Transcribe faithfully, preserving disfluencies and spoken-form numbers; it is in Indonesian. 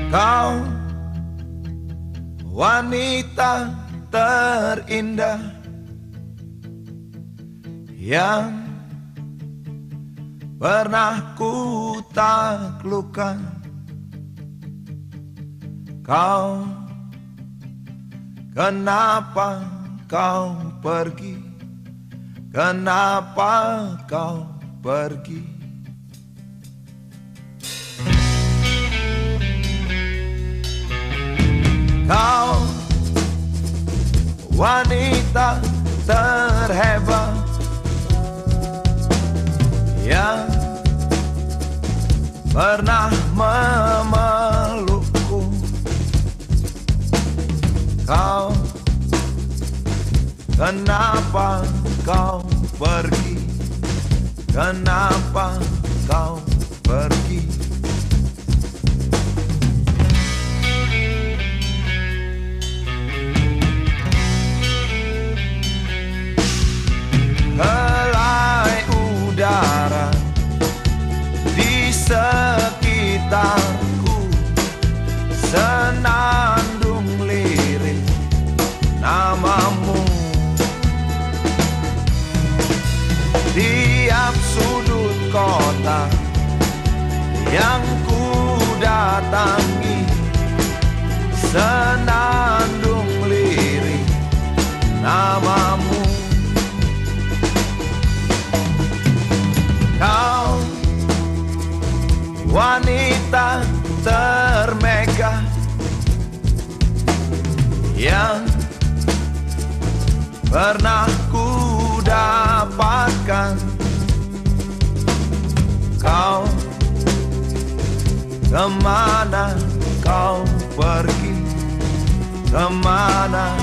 Kau wanita terindah yang pernah ku taklukkan. Kau, kenapa kau pergi? Kenapa kau pergi? Kau wanita terhebat yang pernah memelukku. Kau, kenapa kau pergi? Kenapa kau pergi? Helai udara di sekitarku, senandung lirik namamu. Tiap sudut kota yang ku datangi, senandung lirik namamu. Kau wanita termegah yang pernah ku dapatkan. Kau, kemana kau pergi? Kemana